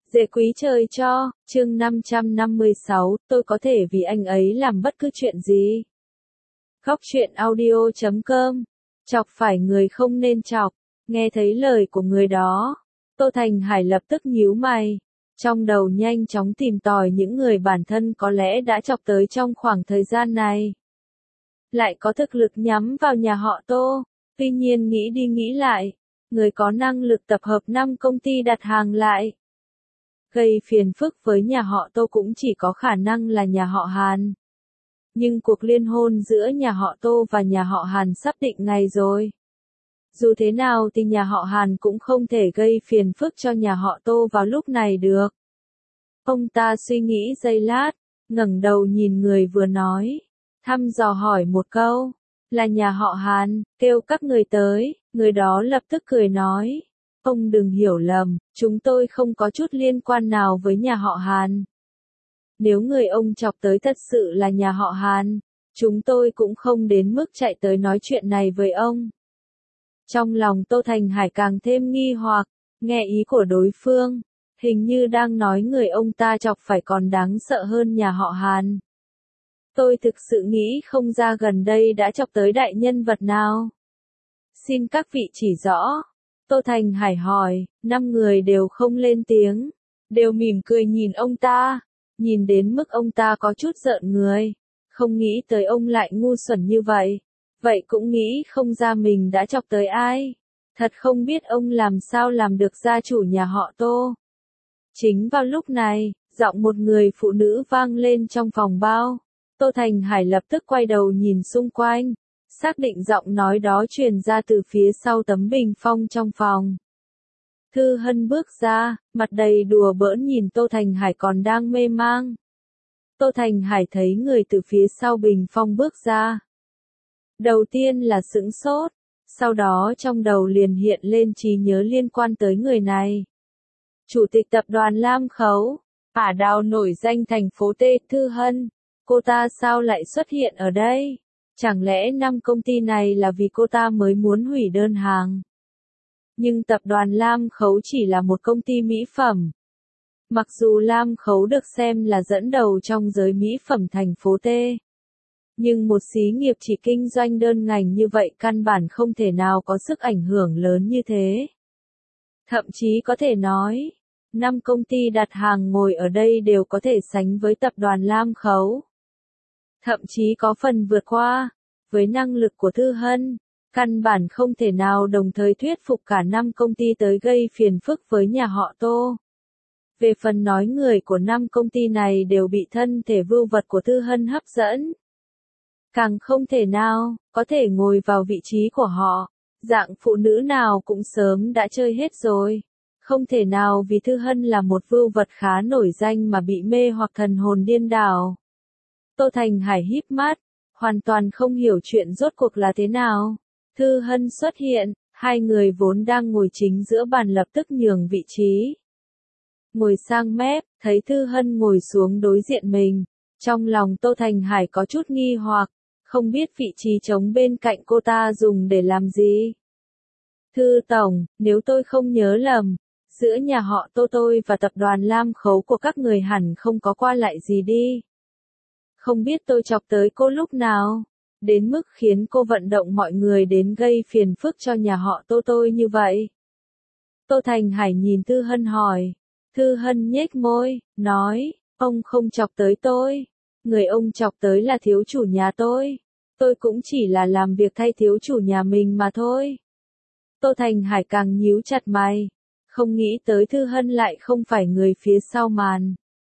Dễ quý trời cho, chương 556, tôi có thể vì anh ấy làm bất cứ chuyện gì. Góc truyện audio.com, chọc phải người không nên chọc, nghe thấy lời của người đó. Tô Thành Hải lập tức nhíu mày, trong đầu nhanh chóng tìm tòi những người bản thân có lẽ đã chọc tới trong khoảng thời gian này. Lại có thực lực nhắm vào nhà họ Tô, tuy nhiên nghĩ đi nghĩ lại, người có năng lực tập hợp 5 công ty đặt hàng lại. Gây phiền phức với nhà họ Tô cũng chỉ có khả năng là nhà họ Hàn. Nhưng cuộc liên hôn giữa nhà họ Tô và nhà họ Hàn sắp định ngày rồi. Dù thế nào thì nhà họ Hàn cũng không thể gây phiền phức cho nhà họ Tô vào lúc này được. Ông ta suy nghĩ giây lát, ngẩng đầu nhìn người vừa nói, thăm dò hỏi một câu, là nhà họ Hàn, kêu các người tới, người đó lập tức cười nói. Ông đừng hiểu lầm, chúng tôi không có chút liên quan nào với nhà họ Hàn. Nếu người ông chọc tới thật sự là nhà họ Hàn, chúng tôi cũng không đến mức chạy tới nói chuyện này với ông. Trong lòng Tô Thành Hải càng thêm nghi hoặc, nghe ý của đối phương, hình như đang nói người ông ta chọc phải còn đáng sợ hơn nhà họ Hàn. Tôi thực sự nghĩ không ra gần đây đã chọc tới đại nhân vật nào. Xin các vị chỉ rõ. Tô Thành Hải hỏi, 5 người đều không lên tiếng, đều mỉm cười nhìn ông ta, nhìn đến mức ông ta có chút giận người, không nghĩ tới ông lại ngu xuẩn như vậy, vậy cũng nghĩ không ra mình đã chọc tới ai, thật không biết ông làm sao làm được gia chủ nhà họ Tô. Chính vào lúc này, giọng một người phụ nữ vang lên trong phòng bao, Tô Thành Hải lập tức quay đầu nhìn xung quanh. Xác định giọng nói đó truyền ra từ phía sau tấm bình phong trong phòng. Thư Hân bước ra, mặt đầy đùa bỡn nhìn Tô Thành Hải còn đang mê mang. Tô Thành Hải thấy người từ phía sau bình phong bước ra. Đầu tiên là sững sốt, sau đó trong đầu liền hiện lên trí nhớ liên quan tới người này. Chủ tịch tập đoàn Lam Khấu, ả đào nổi danh thành phố T, Thư Hân, cô ta sao lại xuất hiện ở đây? Chẳng lẽ 5 công ty này là vì cô ta mới muốn hủy đơn hàng? Nhưng tập đoàn Lam Khấu chỉ là một công ty mỹ phẩm. Mặc dù Lam Khấu được xem là dẫn đầu trong giới mỹ phẩm thành phố T. Nhưng một xí nghiệp chỉ kinh doanh đơn ngành như vậy căn bản không thể nào có sức ảnh hưởng lớn như thế. Thậm chí có thể nói, 5 công ty đặt hàng ngồi ở đây đều có thể sánh với tập đoàn Lam Khấu. Thậm chí có phần vượt qua, với năng lực của Thư Hân, căn bản không thể nào đồng thời thuyết phục cả 5 công ty tới gây phiền phức với nhà họ Tô. Về phần nói người của 5 công ty này đều bị thân thể vưu vật của Thư Hân hấp dẫn. Càng không thể nào, có thể ngồi vào vị trí của họ, dạng phụ nữ nào cũng sớm đã chơi hết rồi. Không thể nào vì Thư Hân là một vưu vật khá nổi danh mà bị mê hoặc thần hồn điên đảo. Tô Thành Hải híp mắt, hoàn toàn không hiểu chuyện rốt cuộc là thế nào. Thư Hân xuất hiện, hai người vốn đang ngồi chính giữa bàn lập tức nhường vị trí. Ngồi sang mép, thấy Thư Hân ngồi xuống đối diện mình. Trong lòng Tô Thành Hải có chút nghi hoặc, không biết vị trí trống bên cạnh cô ta dùng để làm gì. Thư Tổng, nếu tôi không nhớ lầm, giữa nhà họ Tô tôi và tập đoàn Lam Khấu của các người hẳn không có qua lại gì đi. Không biết tôi chọc tới cô lúc nào, đến mức khiến cô vận động mọi người đến gây phiền phức cho nhà họ Tô tôi như vậy. Tô Thành Hải nhìn Thư Hân hỏi. Thư Hân nhếch môi, nói, ông không chọc tới tôi. Người ông chọc tới là thiếu chủ nhà tôi. Tôi cũng chỉ là làm việc thay thiếu chủ nhà mình mà thôi. Tô Thành Hải càng nhíu chặt mày. Không nghĩ tới Thư Hân lại không phải người phía sau màn.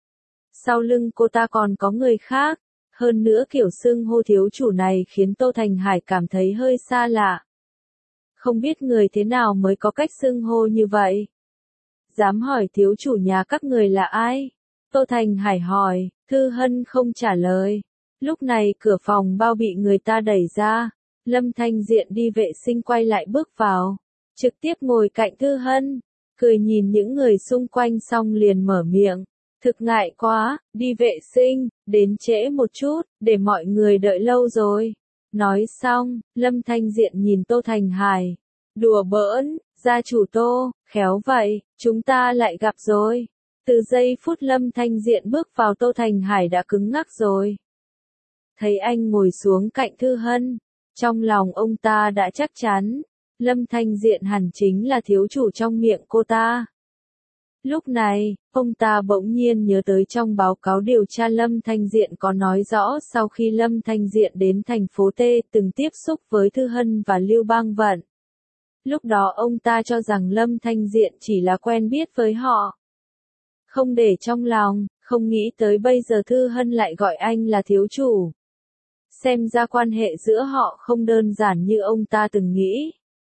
Sau lưng cô ta còn có người khác, hơn nữa kiểu xưng hô thiếu chủ này khiến Tô Thành Hải cảm thấy hơi xa lạ. Không biết người thế nào mới có cách xưng hô như vậy? Dám hỏi thiếu chủ nhà các người là ai? Tô Thành Hải hỏi, Thư Hân không trả lời. Lúc này cửa phòng bao bị người ta đẩy ra, Lâm Thanh Diện đi vệ sinh quay lại bước vào, trực tiếp ngồi cạnh Thư Hân, cười nhìn những người xung quanh xong liền mở miệng. Thực ngại quá, đi vệ sinh, đến trễ một chút, để mọi người đợi lâu rồi. Nói xong, Lâm Thanh Diện nhìn Tô Thành Hải. Đùa bỡn, gia chủ Tô, khéo vậy, chúng ta lại gặp rồi. Từ giây phút Lâm Thanh Diện bước vào Tô Thành Hải đã cứng ngắc rồi. Thấy anh ngồi xuống cạnh Thư Hân, trong lòng ông ta đã chắc chắn, Lâm Thanh Diện hẳn chính là thiếu chủ trong miệng cô ta. Lúc này, ông ta bỗng nhiên nhớ tới trong báo cáo điều tra Lâm Thanh Diện có nói rõ sau khi Lâm Thanh Diện đến thành phố T từng tiếp xúc với Thư Hân và Lưu Bang Vận. Lúc đó ông ta cho rằng Lâm Thanh Diện chỉ là quen biết với họ. Không để trong lòng, không nghĩ tới bây giờ Thư Hân lại gọi anh là thiếu chủ. Xem ra quan hệ giữa họ không đơn giản như ông ta từng nghĩ.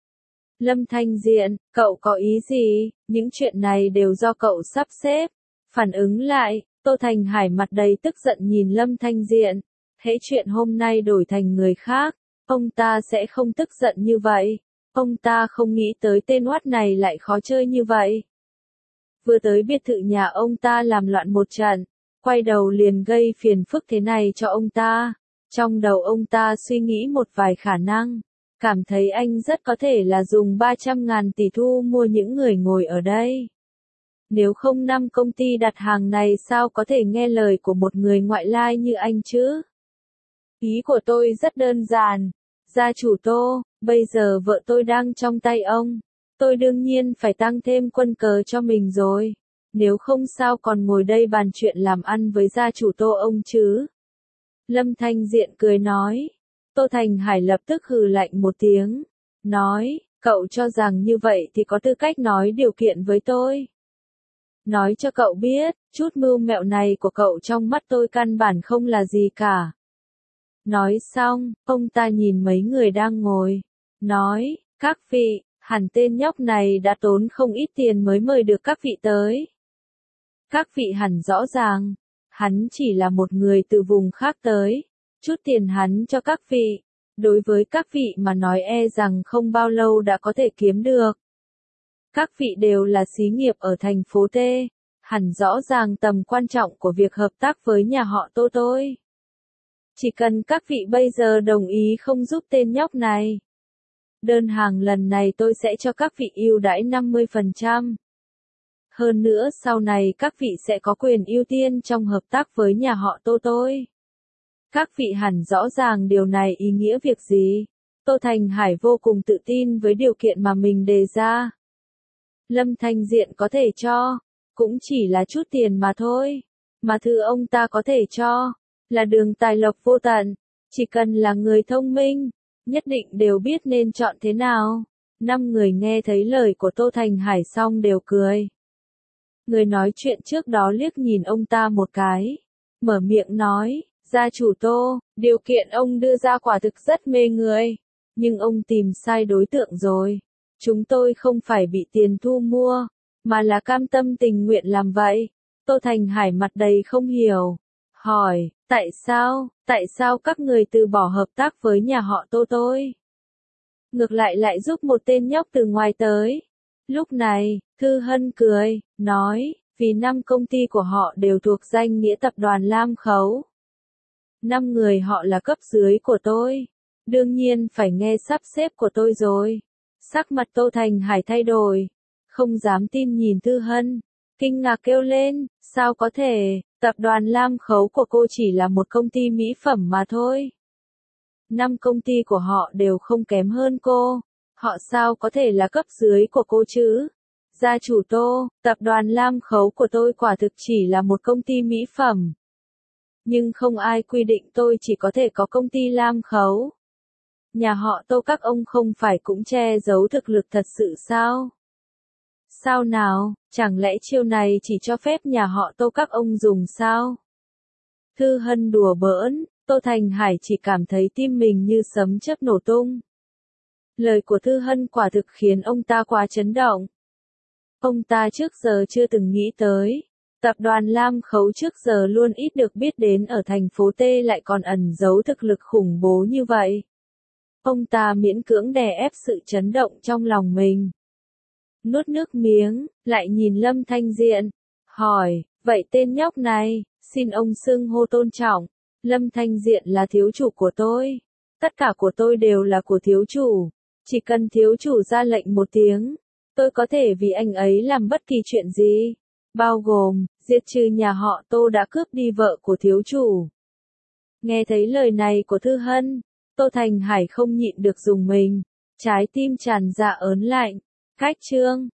Lâm Thanh Diện, cậu có ý gì? Những chuyện này đều do cậu sắp xếp. Phản ứng lại, Tô Thành Hải mặt đầy tức giận nhìn Lâm Thanh Diện. Hễ chuyện hôm nay đổi thành người khác, ông ta sẽ không tức giận như vậy. Ông ta không nghĩ tới tên oát này lại khó chơi như vậy. Vừa tới biệt thự nhà ông ta làm loạn một trận, quay đầu liền gây phiền phức thế này cho ông ta. Trong đầu ông ta suy nghĩ một vài khả năng, cảm thấy anh rất có thể là dùng 300.000 tỷ thu mua những người ngồi ở đây. Nếu không 5 công ty đặt hàng này sao có thể nghe lời của một người ngoại lai như anh chứ? Ý của tôi rất đơn giản. Gia chủ Tô, bây giờ vợ tôi đang trong tay ông. Tôi đương nhiên phải tăng thêm quân cờ cho mình rồi. Nếu không sao còn ngồi đây bàn chuyện làm ăn với gia chủ Tô ông chứ? Lâm Thanh Diện cười nói. Tô Thành Hải lập tức hừ lạnh một tiếng. Nói, cậu cho rằng như vậy thì có tư cách nói điều kiện với tôi. Nói cho cậu biết, chút mưu mẹo này của cậu trong mắt tôi căn bản không là gì cả. Nói xong, ông ta nhìn mấy người đang ngồi. Nói, các vị, hẳn tên nhóc này đã tốn không ít tiền mới mời được các vị tới. Các vị hẳn rõ ràng, hắn chỉ là một người từ vùng khác tới. Chút tiền hắn cho các vị, đối với các vị mà nói e rằng không bao lâu đã có thể kiếm được. Các vị đều là xí nghiệp ở thành phố T, hẳn rõ ràng tầm quan trọng của việc hợp tác với nhà họ Tô tôi. Chỉ cần các vị bây giờ đồng ý không giúp tên nhóc này. Đơn hàng lần này tôi sẽ cho các vị ưu đãi 50%. Hơn nữa sau này các vị sẽ có quyền ưu tiên trong hợp tác với nhà họ Tô tôi. Các vị hẳn rõ ràng điều này ý nghĩa việc gì. Tô Thành Hải vô cùng tự tin với điều kiện mà mình đề ra. Lâm Thanh Diện có thể cho, cũng chỉ là chút tiền mà thôi. Mà thứ ông ta có thể cho, là đường tài lộc vô tận. Chỉ cần là người thông minh, nhất định đều biết nên chọn thế nào. 5 người nghe thấy lời của Tô Thành Hải xong đều cười. Người nói chuyện trước đó liếc nhìn ông ta một cái, mở miệng nói. Gia chủ Tô, điều kiện ông đưa ra quả thực rất mê người, nhưng ông tìm sai đối tượng rồi. Chúng tôi không phải bị tiền thu mua, mà là cam tâm tình nguyện làm vậy. Tô Thành Hải mặt đầy không hiểu, hỏi, tại sao các người từ bỏ hợp tác với nhà họ Tô tôi? Ngược lại giúp một tên nhóc từ ngoài tới. Lúc này, Thư Hân cười, nói, vì 5 công ty của họ đều thuộc danh nghĩa tập đoàn Lam Khấu. 5 người họ là cấp dưới của tôi. Đương nhiên phải nghe sắp xếp của tôi rồi. Sắc mặt Tô Thành Hải thay đổi. Không dám tin nhìn Thư Hân. Kinh ngạc kêu lên, sao có thể, tập đoàn Lam Khấu của cô chỉ là một công ty mỹ phẩm mà thôi. 5 công ty của họ đều không kém hơn cô. Họ sao có thể là cấp dưới của cô chứ? Gia chủ Tô, tập đoàn Lam Khấu của tôi quả thực chỉ là một công ty mỹ phẩm. Nhưng không ai quy định tôi chỉ có thể có công ty Lam Khấu. Nhà họ Tô các ông không phải cũng che giấu thực lực thật sự sao? Sao nào, chẳng lẽ chiêu này chỉ cho phép nhà họ Tô các ông dùng sao? Thư Hân đùa bỡn, Tô Thành Hải chỉ cảm thấy tim mình như sấm chớp nổ tung. Lời của Thư Hân quả thực khiến ông ta quá chấn động. Ông ta trước giờ chưa từng nghĩ tới. Tập đoàn Lam Khấu trước giờ luôn ít được biết đến ở thành phố T lại còn ẩn giấu thực lực khủng bố như vậy. Ông ta miễn cưỡng đè ép sự chấn động trong lòng mình. Nuốt nước miếng, lại nhìn Lâm Thanh Diện, hỏi, vậy tên nhóc này, xin ông xưng hô tôn trọng. Lâm Thanh Diện là thiếu chủ của tôi. Tất cả của tôi đều là của thiếu chủ. Chỉ cần thiếu chủ ra lệnh một tiếng, tôi có thể vì anh ấy làm bất kỳ chuyện gì. bao gồm, diệt trừ nhà họ Tô đã cướp đi vợ của thiếu chủ. Nghe thấy lời này của Thư Hân, Tô Thành Hải không nhịn được rùng mình, trái tim tràn ra ớn lạnh. Khách chương